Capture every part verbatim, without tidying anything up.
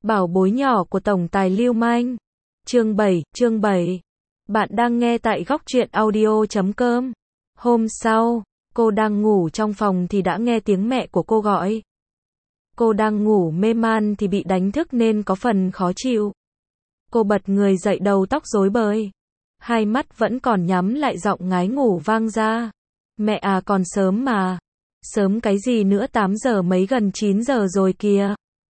Bảo bối nhỏ của tổng tài Lưu Manh. Chương bảy, chương bảy. Bạn đang nghe tại góc truyện audio chấm com. Hôm sau, cô đang ngủ trong phòng thì đã nghe tiếng mẹ của cô gọi. Cô đang ngủ mê man thì bị đánh thức nên có phần khó chịu. Cô bật người dậy, đầu tóc rối bời. Hai mắt vẫn còn nhắm lại, giọng ngái ngủ vang ra. Mẹ à, còn sớm mà. Sớm cái gì nữa, tám giờ mấy, gần chín giờ rồi kìa.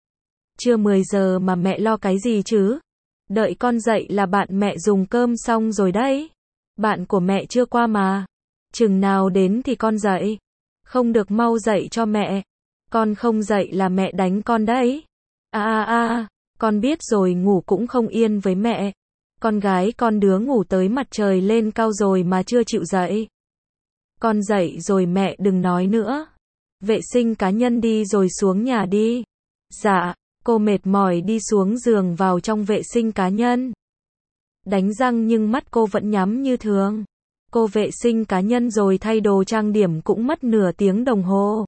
Chưa mười giờ mà mẹ lo cái gì chứ? Đợi con dậy là bạn mẹ dùng cơm xong rồi đấy. Bạn của mẹ chưa qua mà. Chừng nào đến thì con dậy. Không được, mau dậy cho mẹ. Con không dậy là mẹ đánh con đấy. À à à, con biết rồi, ngủ cũng không yên với mẹ. Con gái con đứa ngủ tới mặt trời lên cao rồi mà chưa chịu dậy. Con dậy rồi mẹ đừng nói nữa. Vệ sinh cá nhân đi rồi xuống nhà đi. Dạ. Cô mệt mỏi đi xuống giường, vào trong vệ sinh cá nhân. Đánh răng nhưng mắt cô vẫn nhắm như thường. Cô vệ sinh cá nhân rồi thay đồ trang điểm cũng mất nửa tiếng đồng hồ.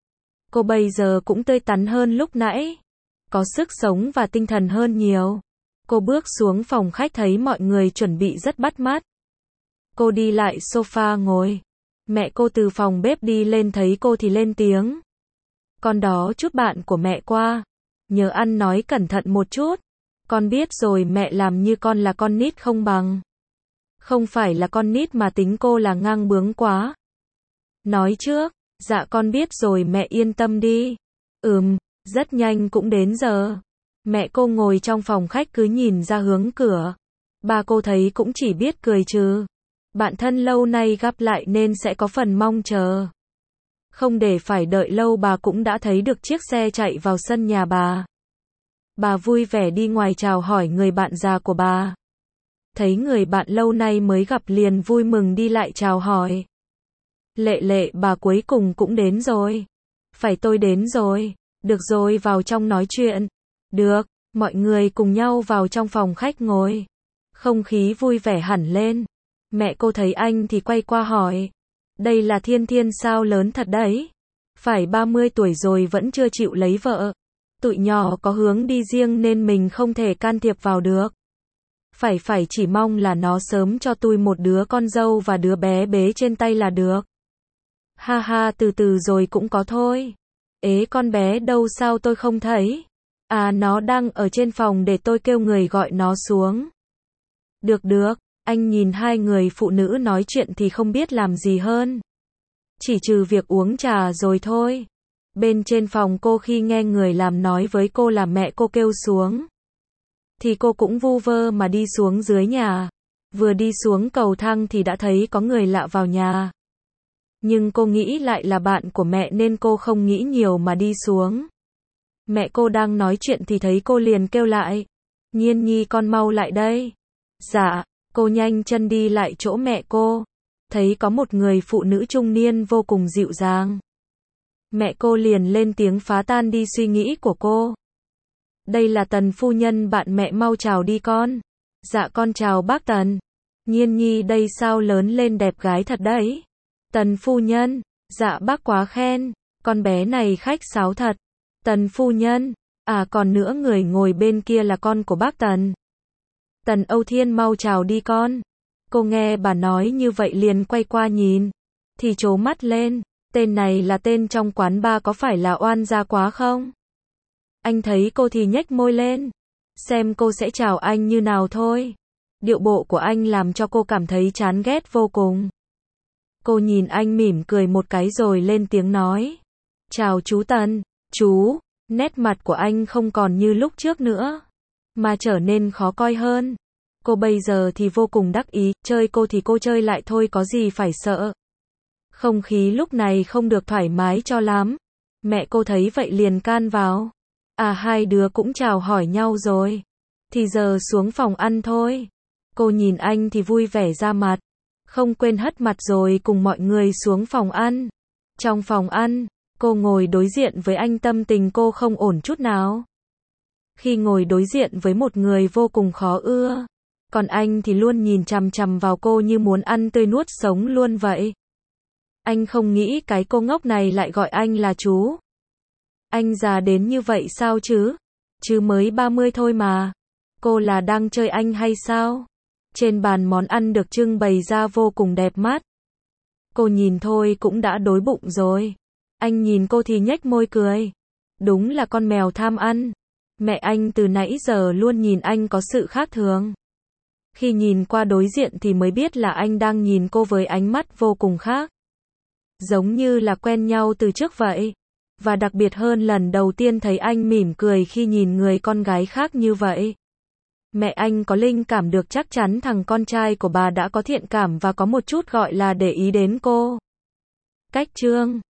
Cô bây giờ cũng tươi tắn hơn lúc nãy. Có sức sống và tinh thần hơn nhiều. Cô bước xuống phòng khách thấy mọi người chuẩn bị rất bắt mắt. Cô đi lại sofa ngồi. Mẹ cô từ phòng bếp đi lên thấy cô thì lên tiếng. Con đó chút bạn của mẹ qua. Nhớ ăn nói cẩn thận một chút. Con biết rồi, mẹ làm như con là con nít không bằng. Không phải là con nít mà tính cô là ngang bướng quá. Nói trước. Dạ con biết rồi, mẹ yên tâm đi. Ừm, rất nhanh cũng đến giờ. Mẹ cô ngồi trong phòng khách cứ nhìn ra hướng cửa. Ba cô thấy cũng chỉ biết cười trừ. Bạn thân lâu nay gặp lại nên sẽ có phần mong chờ. Không để phải đợi lâu, bà cũng đã thấy được chiếc xe chạy vào sân nhà bà. Bà vui vẻ đi ngoài chào hỏi người bạn già của bà. Thấy người bạn lâu nay mới gặp liền vui mừng đi lại chào hỏi. Lệ Lệ, bà cuối cùng cũng đến rồi. Phải, tôi đến rồi. Được rồi, vào trong nói chuyện. Được, mọi người cùng nhau vào trong phòng khách ngồi. Không khí vui vẻ hẳn lên. Mẹ cô thấy anh thì quay qua hỏi. Đây là Thiên Thiên sao, lớn thật đấy. Phải ba mươi tuổi rồi vẫn chưa chịu lấy vợ. Tụi nhỏ có hướng đi riêng nên mình không thể can thiệp vào được. Phải phải, chỉ mong là nó sớm cho tôi một đứa con dâu và đứa bé bế trên tay là được. Ha ha, từ từ rồi cũng có thôi. Ế, con bé đâu, sao tôi không thấy? À, nó đang ở trên phòng, để tôi kêu người gọi nó xuống. Được được. Anh nhìn hai người phụ nữ nói chuyện thì không biết làm gì hơn. Chỉ trừ việc uống trà rồi thôi. Bên trên phòng cô khi nghe người làm nói với cô là mẹ cô kêu xuống. Thì cô cũng vu vơ mà đi xuống dưới nhà. Vừa đi xuống cầu thang thì đã thấy có người lạ vào nhà. Nhưng cô nghĩ lại là bạn của mẹ nên cô không nghĩ nhiều mà đi xuống. Mẹ cô đang nói chuyện thì thấy cô liền kêu lại. Nhiên Nhi, con mau lại đây. Dạ. Cô nhanh chân đi lại chỗ mẹ cô. Thấy có một người phụ nữ trung niên vô cùng dịu dàng. Mẹ cô liền lên tiếng phá tan đi suy nghĩ của cô. Đây là Tần phu nhân bạn mẹ, mau chào đi con. Dạ con chào bác Tần. Nhiên Nhi đây sao lớn lên đẹp gái thật đấy. Tần phu nhân. Dạ bác quá khen. Con bé này khách sáo thật. Tần phu nhân. À, còn nữa, người ngồi bên kia là con của bác Tần. Tần Âu Thiên, mau chào đi con. Cô nghe bà nói như vậy liền quay qua nhìn. Thì trố mắt lên. Tên này là tên trong quán bar, có phải là oan gia quá không? Anh thấy cô thì nhếch môi lên. Xem cô sẽ chào anh như nào thôi. Điệu bộ của anh làm cho cô cảm thấy chán ghét vô cùng. Cô nhìn anh mỉm cười một cái rồi lên tiếng nói. Chào chú Tần. Chú. Nét mặt của anh không còn như lúc trước nữa, mà trở nên khó coi hơn. Cô bây giờ thì vô cùng đắc ý, chơi cô thì cô chơi lại thôi, có gì phải sợ. Không khí lúc này không được thoải mái cho lắm. Mẹ cô thấy vậy liền can vào. À, hai đứa cũng chào hỏi nhau rồi. Thì giờ xuống phòng ăn thôi. Cô nhìn anh thì vui vẻ ra mặt. Không quên hất mặt rồi cùng mọi người xuống phòng ăn. Trong phòng ăn, cô ngồi đối diện với anh, tâm tình cô không ổn chút nào. Khi ngồi đối diện với một người vô cùng khó ưa. Còn anh thì luôn nhìn chằm chằm vào cô như muốn ăn tươi nuốt sống luôn vậy. Anh không nghĩ cái cô ngốc này lại gọi anh là chú. Anh già đến như vậy sao chứ? Chứ mới ba mươi thôi mà. Cô là đang chơi anh hay sao? Trên bàn món ăn được trưng bày ra vô cùng đẹp mắt. Cô nhìn thôi cũng đã đói bụng rồi. Anh nhìn cô thì nhếch môi cười. Đúng là con mèo tham ăn. Mẹ anh từ nãy giờ luôn nhìn anh có sự khác thường. Khi nhìn qua đối diện thì mới biết là anh đang nhìn cô với ánh mắt vô cùng khác. Giống như là quen nhau từ trước vậy. Và đặc biệt hơn lần đầu tiên thấy anh mỉm cười khi nhìn người con gái khác như vậy. Mẹ anh có linh cảm được chắc chắn thằng con trai của bà đã có thiện cảm và có một chút gọi là để ý đến cô. Cách Trương